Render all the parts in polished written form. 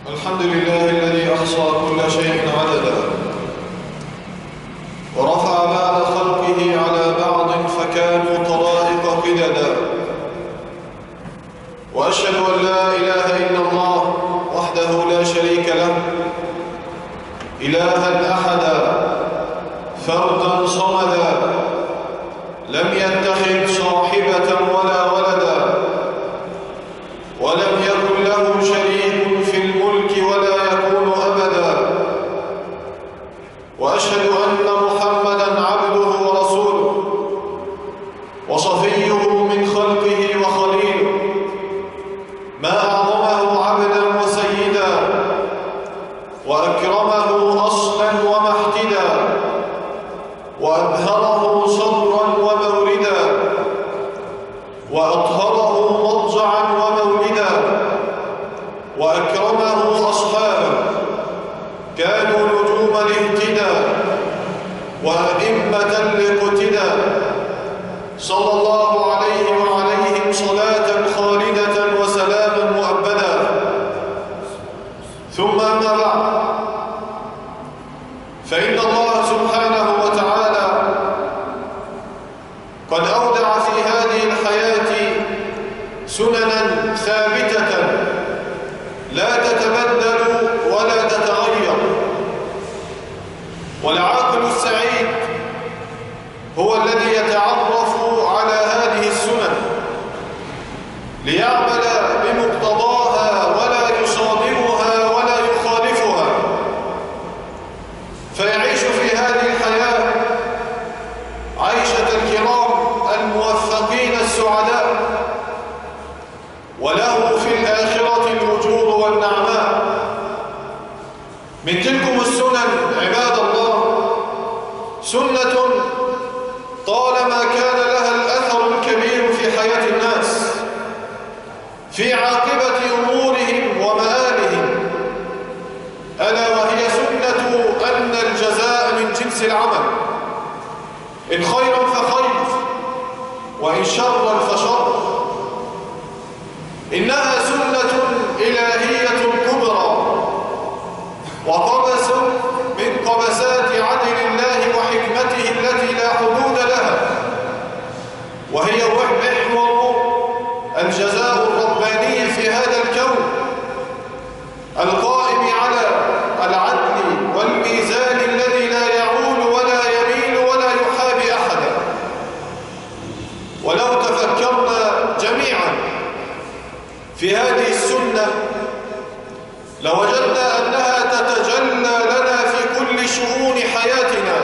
الحمد لله الذي أحصى كل شيء عددا ورفع بعد خلقه على بعض فكانوا طرائق قددا، وأشهد أن لا إله إلا الله وحده لا شريك له، إلها أحدا فردا صمدا، لم يتخذ صاحبة ولا ولدا، ولم يكن له شريك في الملك ولا يكون أبدا، وأشهد أن محمدًا عبده ورسوله وصفيه من خلقه وخليله، ما أعظمه عبدًا وسيدًا وأكرمه أصلاً ومحتدًا وأبهره صدراً وموردا وأطهره مضجعاً ومولدا، وأكرمه أصحابا كانوا نجوم الاهتداء وأئمة الاقتداء، صلى الله عليه وعليهم صلاة خالدة وسلاما مؤبدا. ثم أما بعد، فإن الله سبحانه وتعالى قد أودع في هذه الحياة سننا ثابتة لا تتبدل ولا تتغير، والعاقل السعيد هو الذي يتعرف على هذه السنن ليعمل بمقتضاها ولا يصادمها ولا يخالفها، فيعيش في هذه الحياة عيشة الكرام الموفقين السعداء، وله في الآخرة الأجور والنعماء. من تلكم السنن عباد الله سنة طالما كان لها الأثر الكبير في حياة الناس في عاقبة أمورهم ومآلهم، ألا وهي سنة أن الجزاء من جنس العمل، إن خيرا فخير وإن شرا فشر. إنها سنة إلهية كبرى وقبس من قبسات عدل الله وحكمته التي لا حدود لها، وهي محور الجزاء الرباني في هذا الكون القائم على العدل والميزان الذي لا يعول ولا يميل ولا يحابي أحدا. ولو تفكرنا جميعا في هذه السنة لوجدنا أنها تتجلى لنا في كل شؤون حياتنا،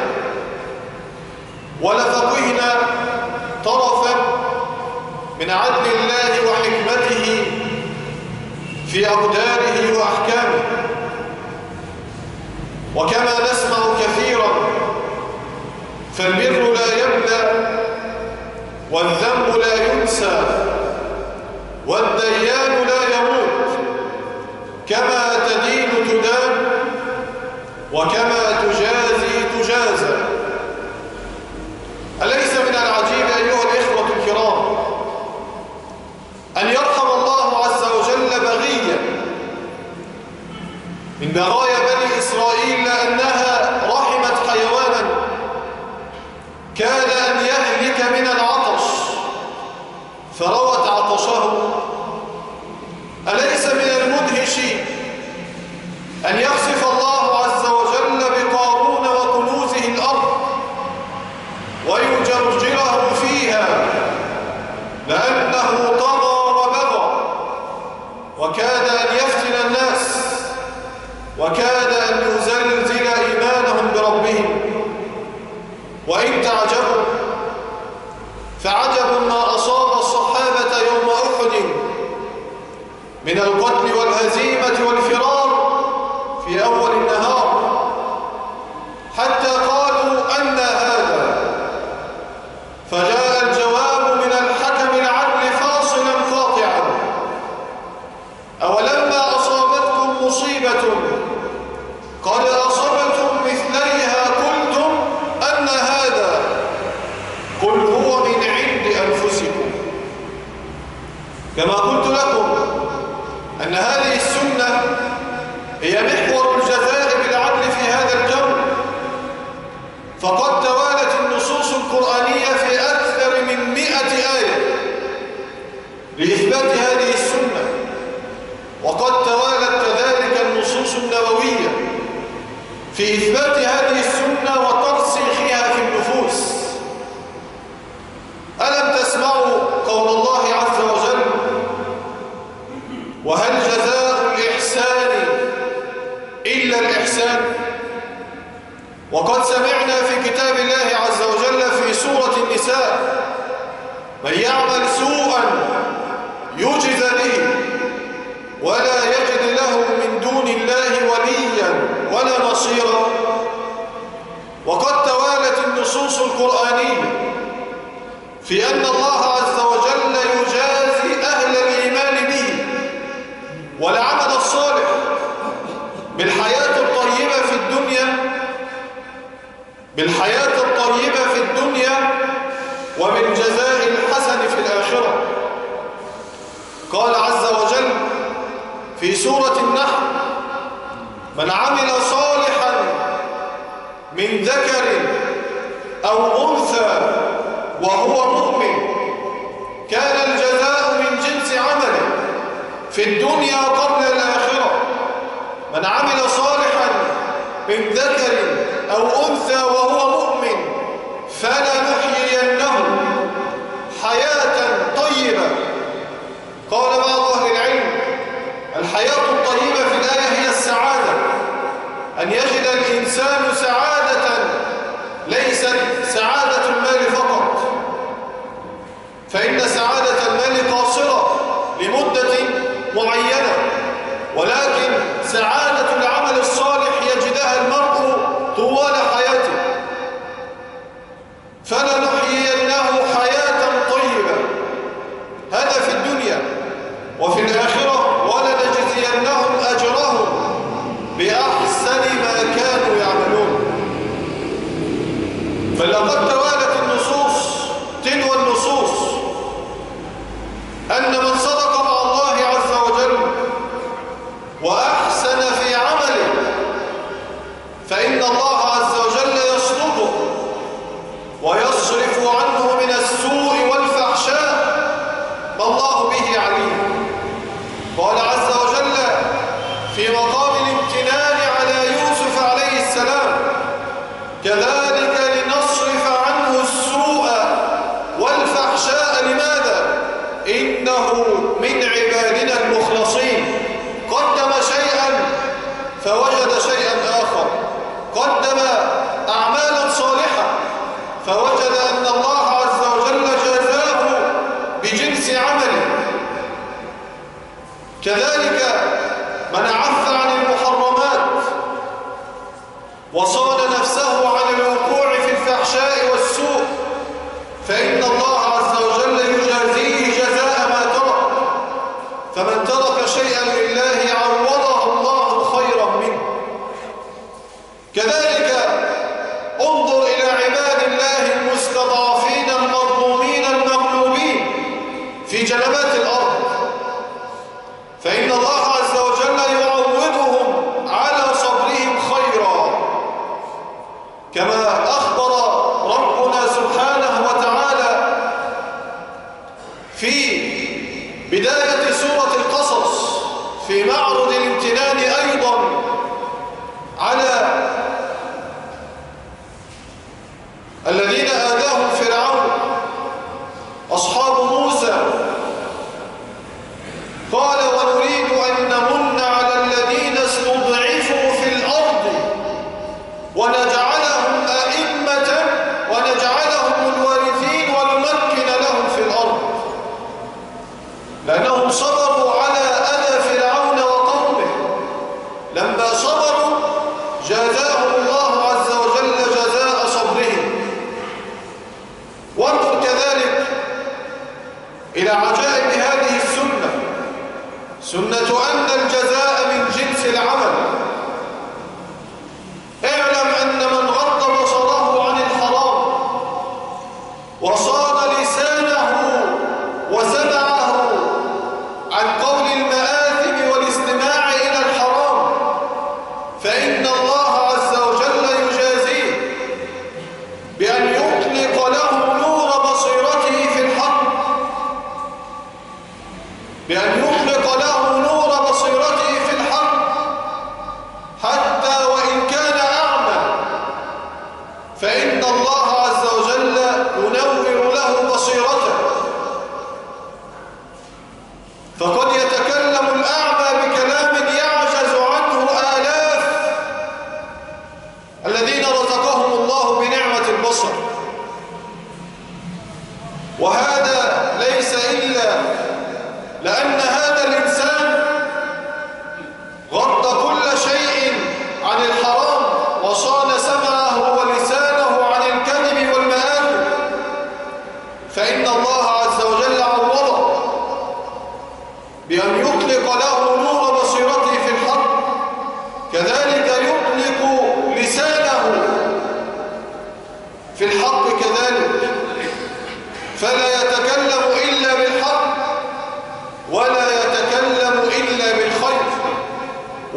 ولفقهنا طرفا من عدل الله وحكمته في أقداره وأحكامه. وكما نسمع كثيرا، فالبر لا يبلى والذنب لا ينسى والديان لا يموت، كما تدين تدان وكما تجازي تجازى. أليس من العجيب أيها الإخوة الكرام أن يرحم الله عز وجل بغيا من بغايا بني إسرائيل لأنها رحمت حيوانا كاد أن يهلك من العطش فروت عطشه؟ أليس من المدهش أن يخسف الله عز وجل بقارون وكنوزه الأرض ويجرجره فيها لأنه طغى وبغى وكاد أن يفتن الناس وكاد أن يزلزل إيمانهم بربهم؟ وإن تعجبوا فعجب ما أصاب الصحابة يوم أحد من القتل والهزيمة والفرار في أول النهار هي محور الجزاء بالعدل في هذا الكون، فقد توالت النصوص القرآنية في أكثر من 100 آية لإثبات هذه السنة، وقد توالت كذلك النصوص النبوية في إثبات هذه السنة وترسيخها في النفوس. ألم تسمعوا قول الله عز وجل: وهل جزاء الإحسان إلا الإحسان؟ وقد سمعنا في كتاب الله عز وجل في سورة النساء: من يعمل سوءا يجز به ولا يجد له من دون الله وليا ولا نصيرا. وقد توالت النصوص القرآنية في أن الله عز وجل يجازي أهل الإيمان به والعمل الصالح بالحياة الطيبة في الدنيا وبالجزاء الحسن في الآخرة. قال عز وجل في سورة النحل: من عمل صالحا من ذكر أو أنثى وهو مؤمن كان الجزاء من جنس عمله في الدنيا قبل الآخرة. من عمل صالحا من ذكر أو أنثى وهو مؤمن فلنحيينه حياة طيبة. قال بعض أهل العلم: الحياة الطيبة في الآية هي السعادة، أن يجد الإنسان سعادة ليست سعادة المال فقط، فإن سعادة المال قاصرة لمدة معينة، ولكن سعادة العمل الصالح يجدها المرء طوال حياته. فلنحيينه حياة طيبة، هذا في الدنيا، وفي الآخرة ولنجزينهم أجرهم بأحسن ما كانوا يعملون. فلقد توالت النصوص تلو النصوص أن من صدق مع الله عز وجل وأحسن في عمله فإن الله عز وجل يصدقه ويصرف عنه من السوء والفحشاء ما الله به عليم. قال عز وجل في مقام الامتنان على يوسف عليه السلام: كذلك لنصرف عنه السوء والفحشاء. لماذا؟ إنه من عبادنا المخلصين. قدم شيئا فوجد شيئا آخر، قدم أعمالا صالحة فوجد أن الله عز وجل جزاه بجنس عمله. كذلك من عف عن المحرمات وصان نفسه عن الوقوع في الفحشاء والسوء فإن الله عز وجل يجازيه جزاء ما ترك. فمن ترك شيئا لله عوضه الله خيرا منه. كذلك انظر إلى عباد الله المستضعفين المظلومين المغلوبين في جنبات الأرض، فإن الله عز وجل يعوضهم على صبرهم خيرا، كما أخبر ربنا سبحانه وتعالى في بداية سورة القصص في معرض الامتنان أيضا على الذين آذاهم فرعون أصحاب موسى. قال: ونريد أن نمن على الذين استضعفوا في الأرض ونجعلهم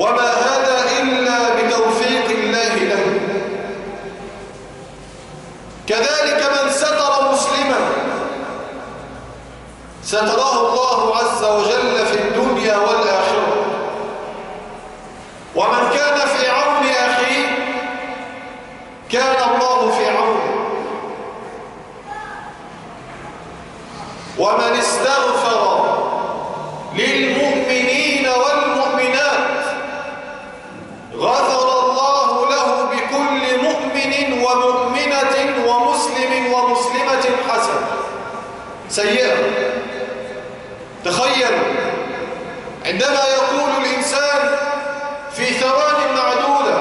وما هذا إلا بتوفيق الله له. كذلك من ستر مسلما ستره الله عز وجل في الدنيا والآخرة. ومن كان في عون أخيه كان الله في عونه. ومن استغفر للمؤمنين والمؤمنات غفر الله له بكل مؤمن ومؤمنة ومسلم ومسلمة حسنة سيئة. تخيل عندما يقول الإنسان في ثوان معدودة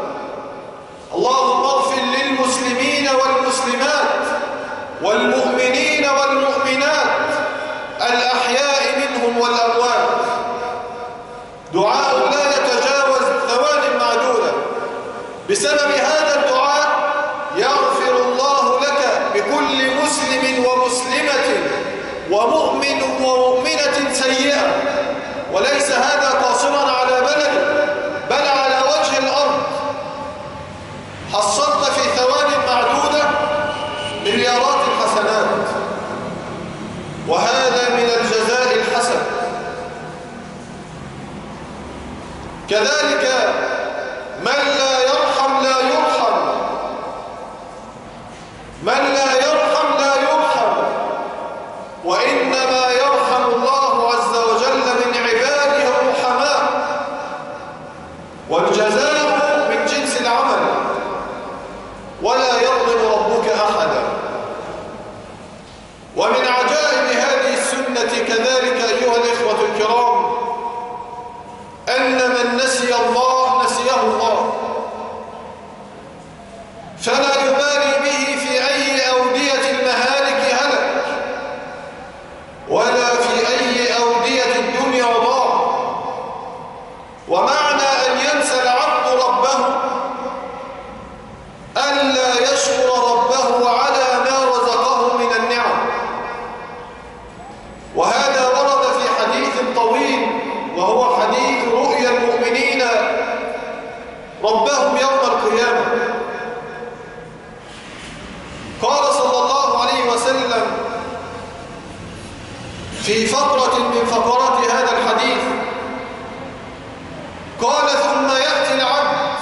اللهم اغفر للمسلمين والمسلمات والمؤمنين والمؤمنات الأحياء منهم والأموات، دعاء لا يتجاوز ثوان معدودة. بسبب هذا الدعاء يغفر الله لك بكل مسلم ومسلمة ومؤمن ومؤمنة سيئة. وليس هذا قاصرا على بلد بل على وجه الأرض. حصلت في ثوان معدودة مليارات الحسنات، وهذا من الجزاء الحسن. كذلك من لا يرحم لا يرحم، من لا يرحم لا يرحم، وإنما يرحم الله عز وجل من عباده الرحماء. والجزاء من جنس العمل ولا يظلم ربك أحدا. ومن عجائب هذه السنة كذلك أيها الإخوة الكرام أن من نسي الله نسيه الله، فلا يبالي به في أي أودية المهالك هلك ولا في أي أودية الدنيا ضاع. ومعنى أن ينسى العبد ربه ألا يشكر ربه على ما رزقه من النعم. وهذا ورد في حديث طويل وهو حديث رؤيا المؤمنين ربهم يوم القيامة. قال صلى الله عليه وسلم في فقرة من فقرات هذا الحديث، قال ثم يأتي العبد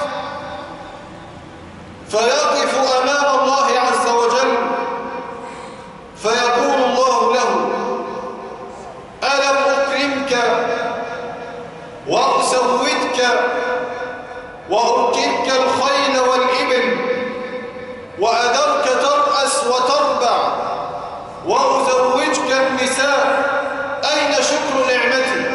فيقف أمام الله عز وجل فيقول الله له ألم أكرمك وأسودك وأركبك الخيل والإبل وأذرك ترأس وتربع وأزوجك النساء، أين شكر نعمتي؟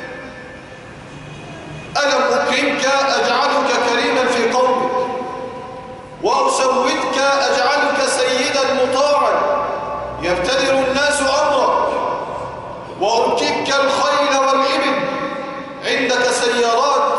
ألم أكرمك أجعلك كريما في قومك، وأسودك أجعلك سيدا مطاعا يبتدر الناس أمرك، وأركبك الخيل والإبل، عندك سيارات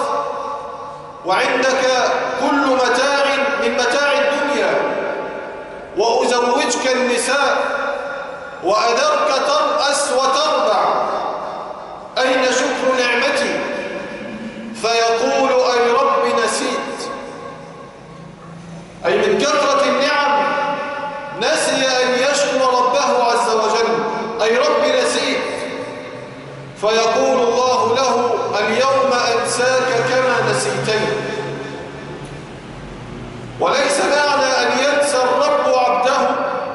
وعندك كل متاع من متاع الدنيا، وأزوجك النساء وأذرك ترأس وتربع، أين شكر نعمتي؟ فيقول أي رب نسيت، أي من كثرة النعم نسي أن يشكر ربه عز وجل، أي رب نسيت. فيقول الله له اليوم أنساك كما نسيتني. وليس معنى أن ينسى الرب عبده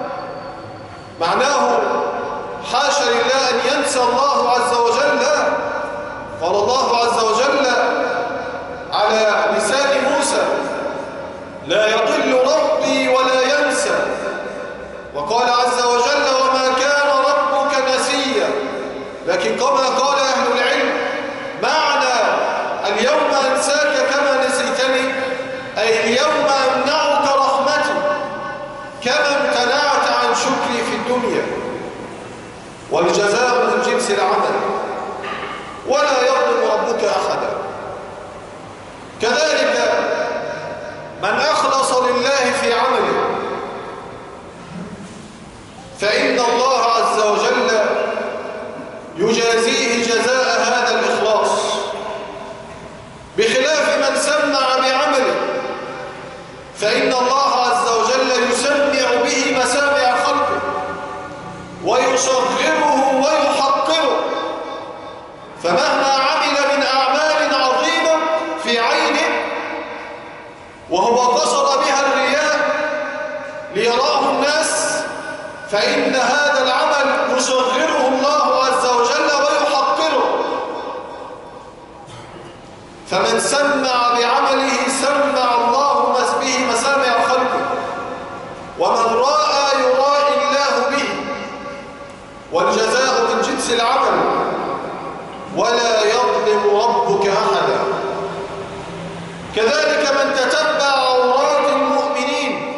معناه حاشا لله أن ينسى الله عز وجل. قال الله عز وجل على لسان موسى لا يضل ربي ولا ينسى. وقال عز وجل وما كان ربك نسيا. لكن كما قال أهل العلم معنى اليوم أنساك كما نسيتني أي اليوم أمنعك رحمتي كما امتنعت عن شكري في الدنيا. والجزاء من جنس العمل ولا يظلم ربك أحدا. كذلك من أخلص لله في عمله فإن الله عز وجل يجازيه جزاء هذا الإخلاص. بخلاف من سمع بعمله، فإن الله عز وجل يسمع به مسامع خلقه ويصغره ويحقره، فمهما عمل من أعمال عظيمة في عينه وهو قصد بها الرياء ليراه الناس، فإن هذا العمل يصغره الله عز وجل ويحقره. فمن سمع بعمله سمع الله به مسامع خلقه، ومن رأى يرائي الله به، والجزاء من جنس العمل، ولا يظلم ربك أحدا. كذلك من تتبع عورات المؤمنين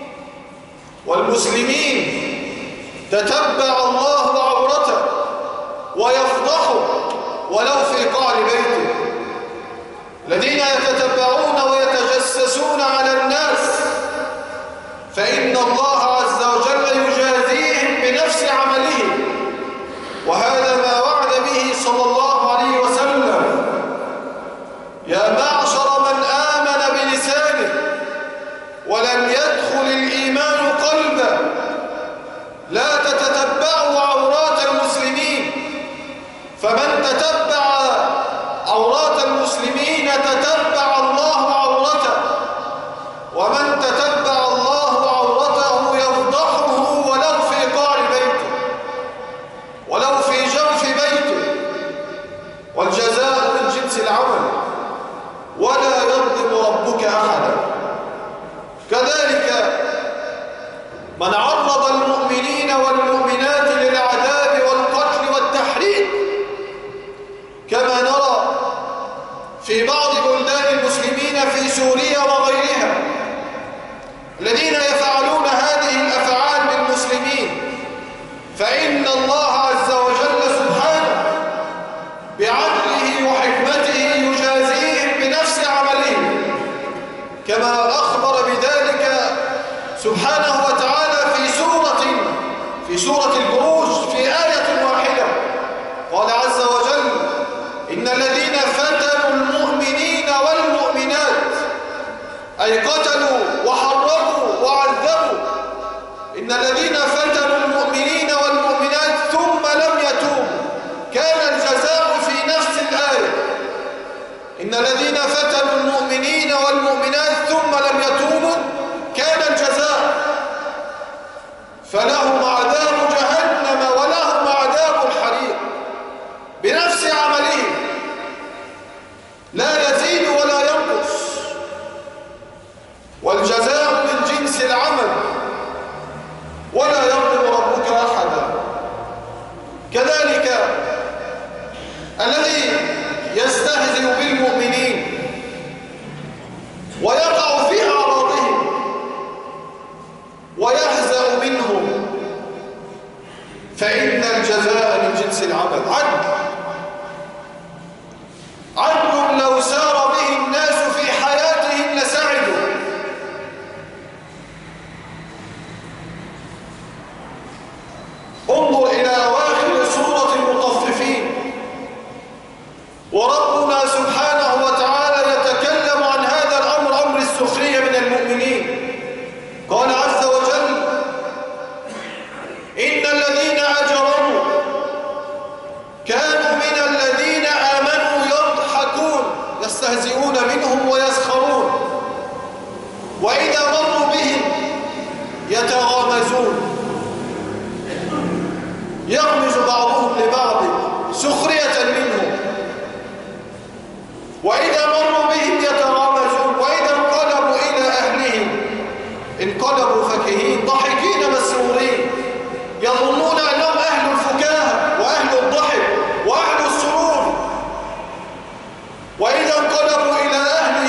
والمسلمين تتبع الله عورته ويفضحه ولو في قعر بيته. الذين يتتبعون ويتجسسون على الناس فإن الله عز وجل يجازيهم بنفس عملهم، وهذا ما وعد به صلى الله عليه وسلم: يا معشر من آمن بلسانه ولم يدخل الإيمان قلبه لا تتتبعوا عورات المسلمين، فمن تتبع عورات المسلمين تتبع الله عورته، ومن تتبع الله عورته يفضحه ولو في قعر بيته ولو في جوف بيته، والجزاء من جنس العمل، ولا يظلم ربك أحدا. كذلك من عرض المؤمنين والمؤمنات للعذاب والقتل والتحريق، كما نرى في بعض بلدان المسلمين في سوريا وغيرها الذين يفعلون هذه الأفعال بالمسلمين، فإن الله عز وجل سبحانه بعدله وحكمته يجازيهم بنفس عملهم، كما أخبر بذلك سبحانه وتعالى في سورة البروج في آية واحدة. قال عز وجل: إن الذين فتنوا المؤمنين والمؤمنات، أي قتلوا وحرقوا وعذبوا، إن الذين فتنوا المؤمنين والمؤمنات ثم لم يتوبوا، كان الجزاء في نفس الآية: إن الذين فتنوا المؤمنين والمؤمنات ثم لم يتوبوا كان الجزاء، فلهم عذاب جهنم ولهم عذاب الحريق، بنفس عملهم لا يزيد ولا ينقص، والجزاء من جنس العمل، ولا يظلم ربك أحدا. كذلك الذي يستهزئ بالمؤمنين ويقع في أعراضهم ويهزأ منهم، فإن الجزاء من جنس العمل. عدل لو سار به الناس في حياتهم لسعدوا. انظر إلى أواخر سورة المطففين، وربنا سبحانه وتعالى يتكلم عن هذا الأمر، أمر السخرية من المؤمنين. قال عز وجل: إن الذين أجرموا كانوا من الذين آمنوا يضحكون، يستهزئون منهم ويسخرون، وإذا مروا بهم يتغامزون، يغمز بعضهم لبعض سخرية منهم، وإذا مروا بهم يتغامزون، وإذا انقلبوا إلى أهلهم انقلبوا فكهين ضاحكين مسرورين، يظنون أنهم أهل الفكاهة وأهل الضحك وأهل السرور، وإذا انقلبوا إلى أهلهم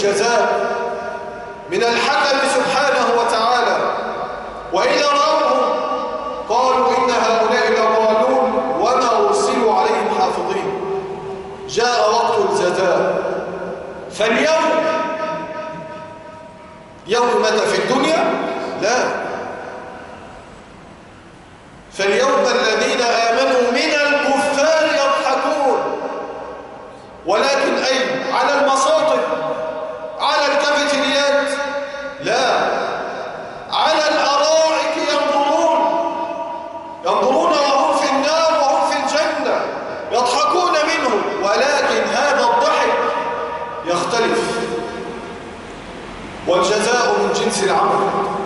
الجزاء من الحكم سبحانه وتعالى، وإذا رأوهم قالوا إن هؤلاء لضالون وما أرسلوا عليهم حافظين. جاء وقت الجزاء. فاليوم يوم متى في الدنيا؟ لا، فاليوم الذين آمنوا من الكفار يضحكون، ولكن أين؟ على المصاطب، على الكافيتريات؟ لا، على الأرائك ينظرون وهم في النار وهم في الجنة يضحكون منه، ولكن هذا الضحك يختلف، والجزاء من جنس العمل.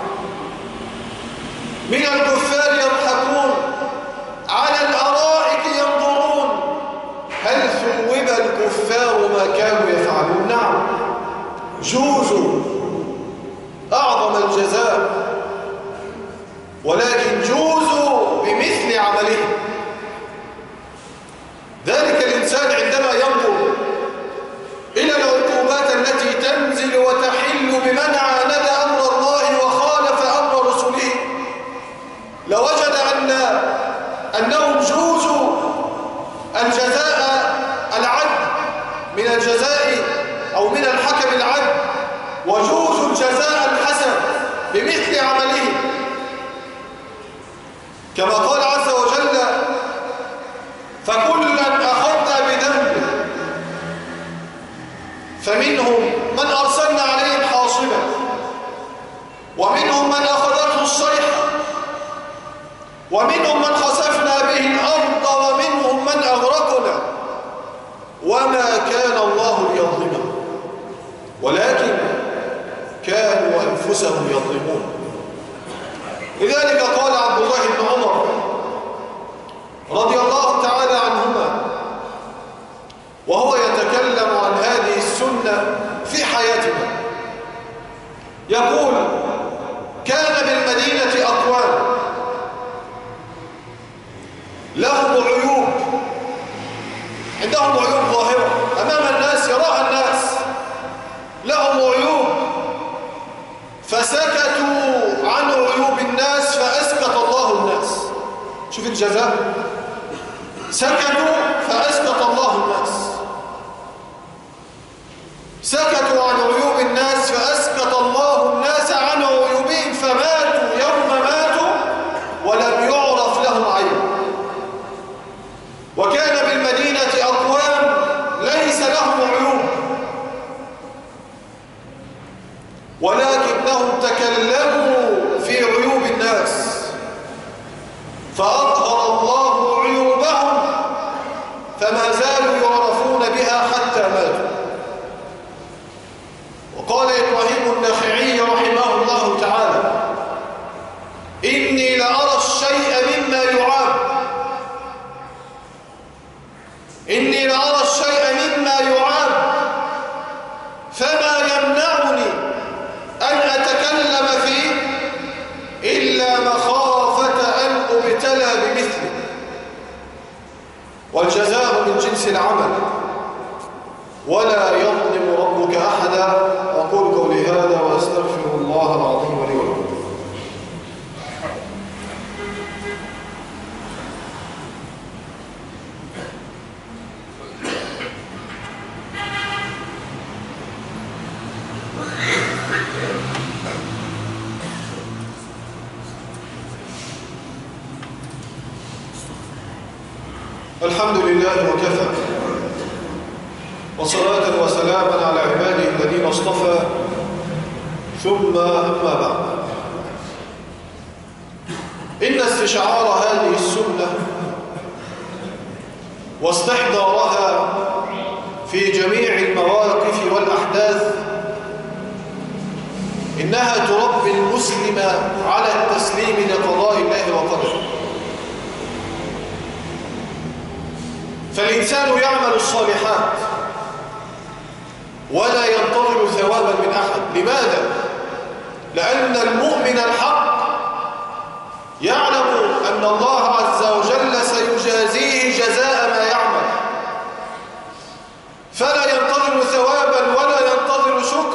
من الكفار يضحكون، على الأرائك ينظرون. هل ثوب الكفار ما كانوا يفعلون؟ نعم، جوزوا أعظم الجزاء، ولكن جوزوا بمثل عملهم. ذلك الإنسان عندما ينظر إلى العقوبات التي تنزل وتحل بمن عاند أمر الله وخالف أمر رسله، لوجد أنهم جوزوا الجزاء العدل من الجزاء أو من الحكم العدل، وجوزوا الجزاء الحسن بمثل عمله، كما قال عز وجل: فكلا أخذنا بذنبه فمنهم من أرسلنا عليهم حاصبا، ومنهم من أخذته الصيحة، ومنهم من خسفنا به الأرض، ومنهم من أغرقنا، وما كان الله ليظلمهم ولكن كانوا أنفسهم يظلمون. لذلك قال عبد الله بن عمر رضي الله تعالى عنهما وهو يتكلم عن هذه السنة في حياتنا، يقول: كان بالمدينة أقوام لهم عيوب، عندهم عيوب ظاهرة أمام الناس يراها الناس، لهم عيوب، فسكتوا عن عيوب الناس فأسكت الله الناس. شوف الجزاء، سكتوا فأسكت الله الناس، سكتوا عن عيوب الناس فأسكت الله الناس عن عيوبهم، فماتوا يوم ماتوا ولم يعرف لهم عيب. وكان بالمدينة أقوام ليس لهم عيوب، ولكنهم تكلموا في عيوب الناس فأظهر الله عيوبهم، فما زالوا يعرفون بها حتى ماتوا. وقال إبراهيم النخعي رحمه الله تعالى: إني لأرى الشيء مما يعاب، إني لأرى الشيء مما يعاب، فما يمنعني أن أتكلم فيه إلا مخافة أن أبتلى بمثله. والجزاء من جنس العمل، ولا يظلم ربك أحدا. أقول قولي هذا وأستغفر الله العظيم لي ولكم. الحمد لله وكفى، وصلاة وسلاما على عباده الذين اصطفى، ثم أما بعد. إن استشعار هذه السنة واستحضارها في جميع المواقف والأحداث إنها تربي المسلم على التسليم لقضاء الله وقدره. فالإنسان يعمل الصالحات ولا ينتظر ثوابا من أحد. لماذا؟ لأن المؤمن الحق يعلم أن الله عز وجل سيجازيه جزاء ما يعمل، فلا ينتظر ثوابا ولا ينتظر شكرا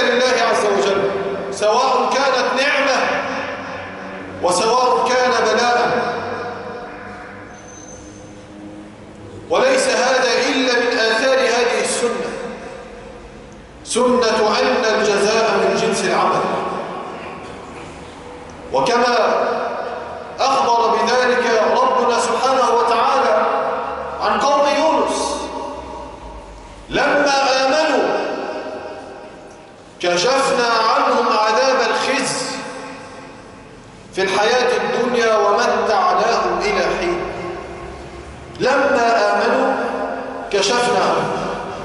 لله عز وجل، سواء كانت نعمة وسواء كان بلاء. وليس هذا إلا من آثار هذه السنة، سنة أن الجزاء من جنس العمل. وكما أخبر بذلك ربنا سبحانه وتعالى عن قوم يونس لما آمنوا كشفنا عنهم عذاب الخزي في الحياة الدنيا ومتعناهم إلى حين. لما آمنوا كشفنا عنهم.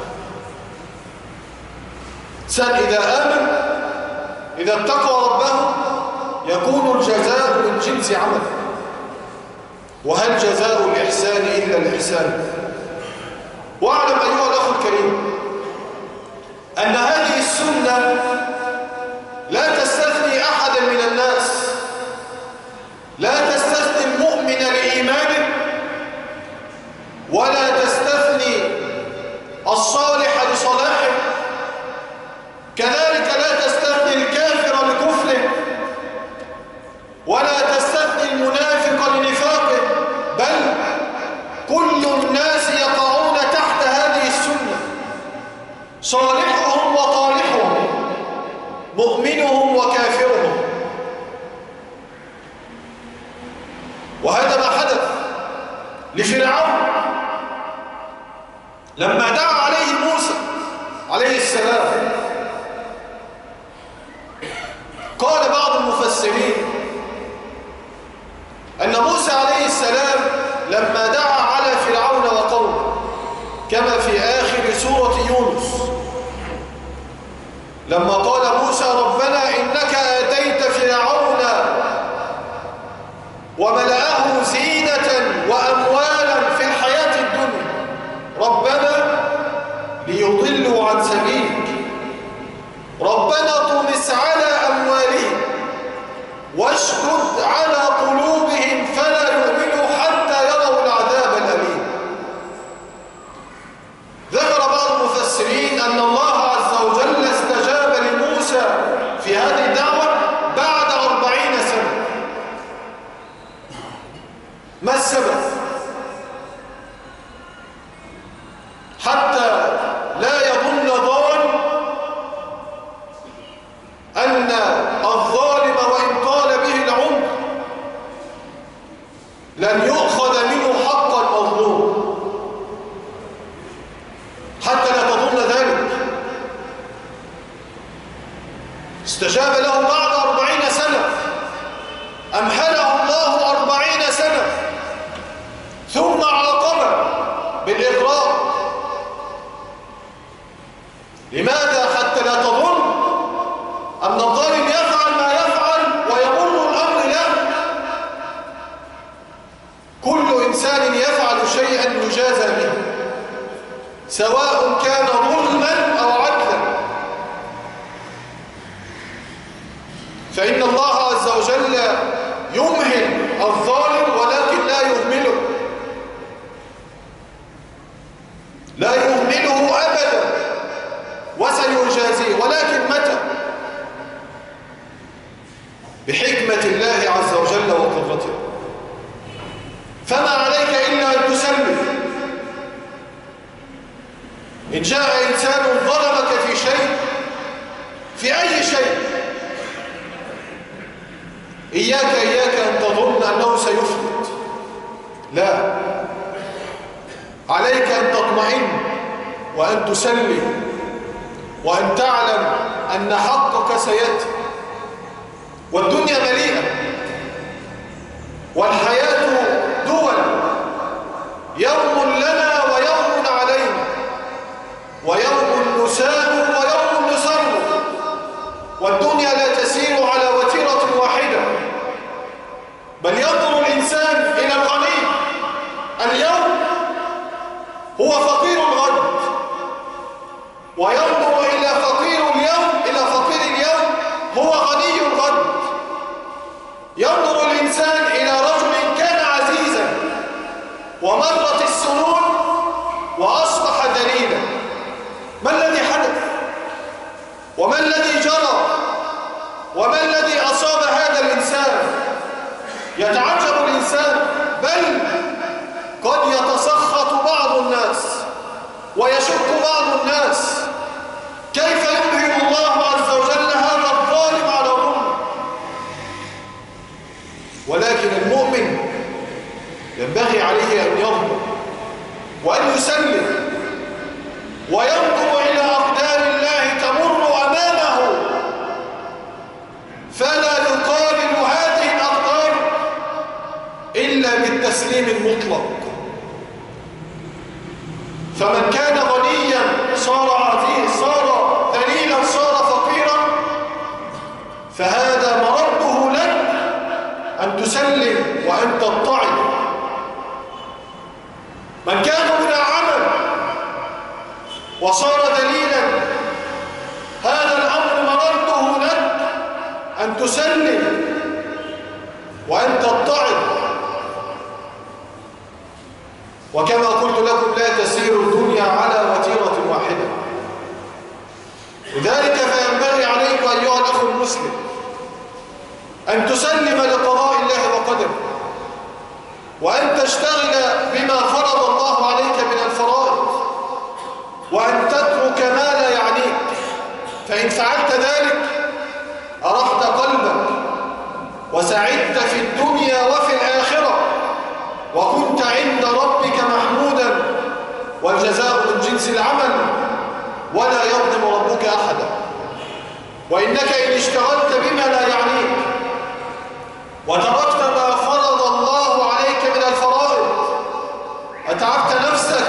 إنسان إذا آمن، إذا اتقى ربه، يكون الجزاء من جنس عمل. وهل جزاء الإحسان إلا الإحسان؟ واعلم أيها الأخ الكريم أن هذه السنة لا تستثني أحدا من الناس، لا تستثني المؤمن لإيمانه، ولا تستثني الصالح لصلاحه، كذلك لا تستثني الكافر لكفره، ولا تستثني المنافق لنفاقه، بل كل الناس يقعون تحت هذه السنة، صالحهم وطالحهم، مؤمنهم وكافرهم. وهذا ما حدث لفرعون لما دعا عليه موسى عليه السلام. قال بعض المفسرين أن موسى عليه السلام لما دعا على فرعون وقومه كما في آخر سورة يونس، لما قال موسى ربنا إنك آتيت فرعون وملأه زينة وأموالا في الحياة الدنيا ربنا ليضلوا عن سبيلك ربنا طمس على أموالهم واشدد على قلوبهم فلا يؤمنوا حتى يروا العذاب الأليم. ذكر بعض المفسرين أن الله عز وجل استجاب لموسى في هذه الدعوة بعد 40 سنة. ما السبب؟ حتى لا يظن ظان أن الظالم وإن طال به العمر لن يؤخذ منه حقا مظلوم، حتى لا تظن ذلك. استجاب له بعد 40 سنة، أمهله الله 40 سنة، ثم عاقبه بالإغراق. لماذا؟ حتى لا تظن أن الظالم يفعل ما يفعل ويمر الأمر له. كل إنسان يفعل شيئا يجازى به، سواء كان ظلما أو عدلا. فإن الله عز وجل يمهل الظالم ولكن لا يهمله، لا يهمله أبدا، وسيجازيه، ولكن متى؟ بحكمة الله عز وجل وقدرته. فما عليك إلا أن تسلم. إن جاء إنسان ظلمك في شيء، في أي شيء، إياك أن تظن أنه سيفلت. لا، عليك أن تطمئن وأن تسلم وأن تعلم أن حقك سيأتي. والدنيا مليئة، والحياة دول، يوم لنا ويوم علينا، ويوم نساء ويوم نسر. والدنيا لا تسير على وتيرة واحدة، بل ينظر الإنسان إلى الغني اليوم هو فقير الغد، وينظر إلى فقير اليوم هو غني الغد. ينظر الإنسان إلى رجل كان عزيزا ومرت السنون وأصبح ذليلا. ما الذي حدث؟ وما الذي جرى؟ وما الذي أصاب هذا الإنسان؟ يتعجب الإنسان، بل قد يتسخط بعض الناس ويشك بعض الناس كيف يظهر الله عز وجل هذا الظالم على ظلم. ولكن المؤمن ينبغي عليه أن يرضى وأن يسلم وينظر إلى أقدار الله تمر أمامه، فلا يقابل هذه الأقدار إلا بالتسليم المطلق. فمن كان غنيا صار عزيز، صار ذليلا، صار فقيرا، فهذا مرده لك أن تسلم وأن تطعن. من كان منعما وصار ذليلا، هذا الأمر مرده لك أن تسلم وأن تطعن. وكما قلت لكم لا تسير الدنيا على وتيرة واحدة، لذلك فينبغي عليك أيها الأخ المسلم أن تسلم لقضاء الله وقدره، وأن تشتغل بما فرض الله عليك من الفرائض، وأن تترك ما لا يعنيك. فإن فعلت ذلك أرحت قلبك وسعدت في الدنيا وفي الآخرة، وكنت عند ربك محمودا، والجزاء من جنس العمل، ولا يظلم ربك أحدا. وإنك إن اشتغلت بما لا يعنيك وتركت ما فرض الله عليك من الفرائض، أتعبت نفسك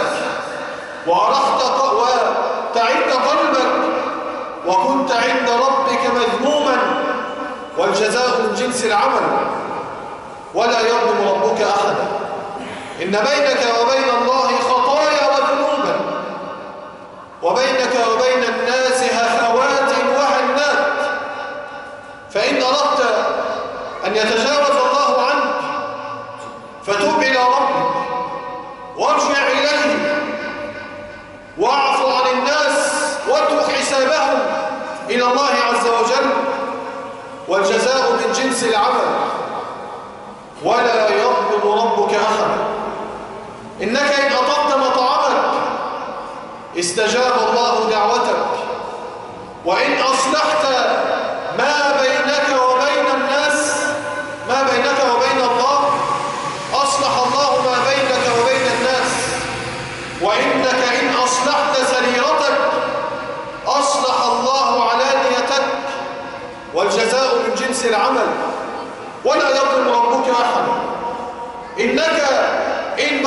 وتعبت قلبك، وكنت عند ربك مذموما، والجزاء من جنس العمل، ولا يظلم ربك أحدا. إن بينك وبين الله خطايا وذنوبا، وبينك وبين الناس هفوات وهنات، فإن أردت أن يتجاوز الله عنك فتوب إلى ربك وارجع إليه واعف عن الناس واترك حسابهم إلى الله عز وجل، والجزاء من جنس العمل، ولا يظلم ربك أحدا. إنك إن أطعت مطعمك استجاب الله دعوتك، وإن أصلحت ما بينك وبين الناس، ما بينك وبين الله، أصلح الله ما بينك وبين الناس. وإنك إن أصلحت سريرتك أصلح الله علانيتك، والجزاء من جنس العمل، ولا يظلم ربك أحدا. إنك إن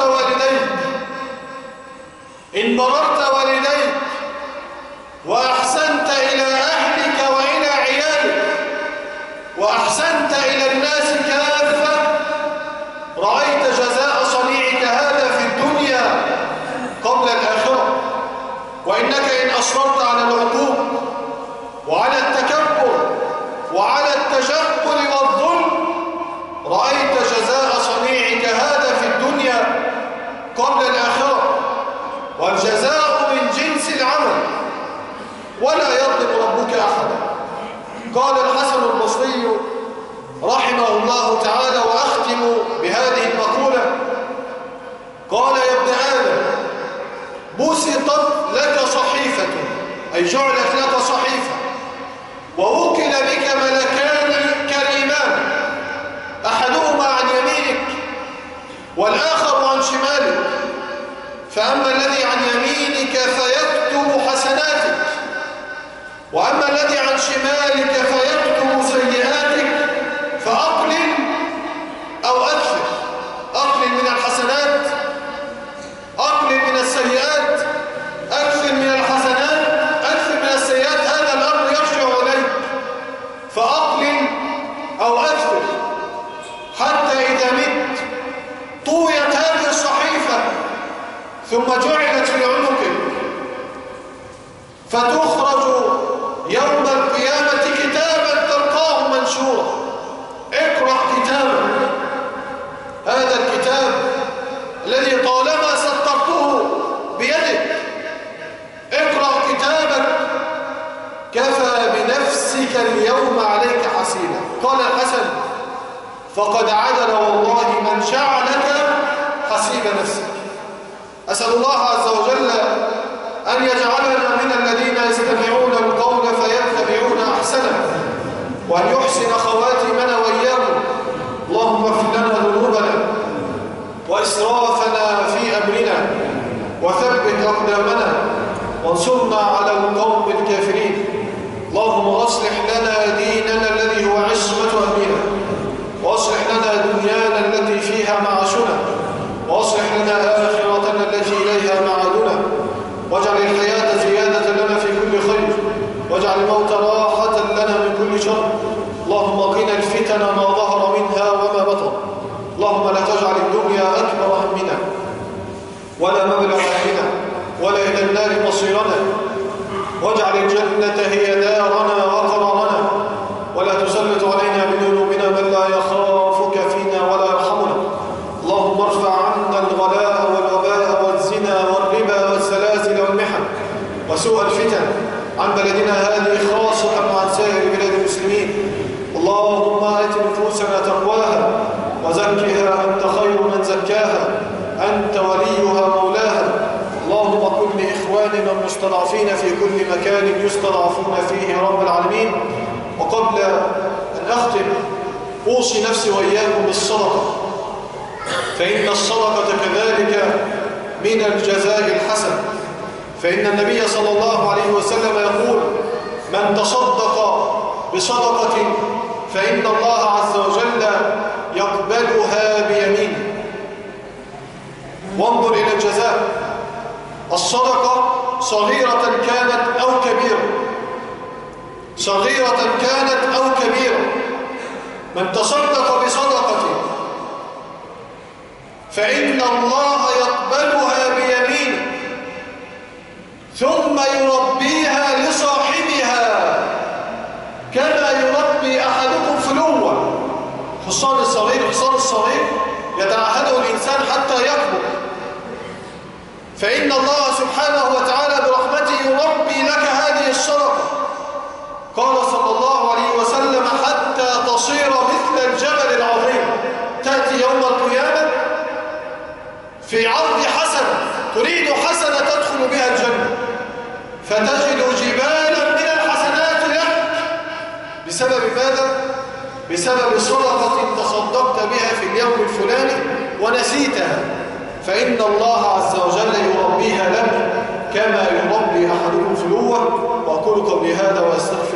بررت والديك وأحسنت إلى أهلك وإلى عيالك وأحسنت إلى الناس كافة، رأيت جزاء صنيعك هذا في الدنيا قبل الآخرة. وإنك إن أصررت على العقوق وعلى التكبر وعلى التجبر والظلم، رأيت جزاء صنيعك هذا في الدنيا قبل الآخرة، والجزاء من جنس العمل، ولا يظلم ربك أحدا. قال الحسن البصري رحمه الله تعالى، وأختم بهذه المقولة، قال يا ابن آدم بسطت لك صحيفة، أي جعلت لك صحيفة، ووكل بك ملكان كريمان، أحدهما عن يمينك والآخر عن شمالك، فأما الذي عن يمينك فيكتب حسناتك، وأما الذي عن شمالك فيكتب سيئاتك، فأقلل أو أكثر، أقلل من الحسنات، أقلل من السيئات، أكثر من الحسنات، أكثر من السيئات، هذا الأمر يرجع إليك، فأقلل أو أكثر، حتى إذا مت طويت هذه الصحيفة ثم جعلت في عنقك، فتخرج يوم القيامة كتاب بنفسك اليوم عليك حسيبا. قال الحسن: فقد عدل والله من جعلك حسيب نفسك. أسأل الله عز وجل أن يجعلنا من الذين يستمعون القول فيتبعون أحسنه، وأن يحسن خواتمنا وإياكم. اللهم اغفر لنا ذنوبنا وإسرافنا في أمرنا، وثبت أقدامنا، وانصرنا على القوم الكافرين. اللهم أصلح لنا ديننا الذي هو عصمة أمرنا، وأصلح لنا دنيانا التي فيها معاشنا، وأصلح لنا آخرتنا التي إليها معادنا، واجعل الحياة زيادة لنا في كل خير، واجعل الموت راحة لنا من كل شر. اللهم قنا الفتن ما ظهر منها وما بطن. اللهم لا تجعل الدنيا أكبر همنا ولا مبلغ علمنا ولا إلى النار مصيرنا، واجعل الجنة هي دارنا وقرارنا، ولا تسلط علينا بذنوبنا من لا يخافك فينا ولا يرحمنا. اللهم ارفع عنا الغلاء والوباء والزنا والربا والسلاسل والمحن وسوء الفتن عن بلدنا هذه خاصة وعن سائر بلاد المسلمين. اللهم آت نفوسنا تقواها وزكها أنت خير من زكاها، أنت وليها مولاها. اللهم كن لإخواننا المستضعفين في كل مكان يستضعفون فيه رب العالمين. وقبل أن أختم أوصي نفسي وإياكم بالصدقة، فإن الصدقة كذلك من الجزاء الحسن. فإن النبي صلى الله عليه وسلم يقول: من تصدق بصدقة فإن الله عز وجل يقبلها بيمينه. وانظر إلى الجزاء. الصدقة صغيرة كانت أو كبيرة، صغيرة كانت أو كبيرة، من تصدق بصدقة فإن الله يقبلها بيمينه ثم يربيها لصاحبها كما يربي أحدكم فلوة. الحصان الصغير يتعهده الإنسان حتى يكبر، فإن الله سبحانه وتعالى برحمته يربي لك هذه الصدقة. قال صلى الله عليه وسلم: حتى تصير مثل الجبل العظيم، تأتي يوم القيامة في عرض حسنة، تريد حسنة تدخل بها الجنة، فتجد جبالا من الحسنات لك. بسبب ماذا؟ بسبب صدقة تصدقت بها في اليوم الفلاني ونسيتها، فإن الله عز وجل يربيها لك كما يربي أحدكم فلوة. وأقول قولي هذا وأستغفر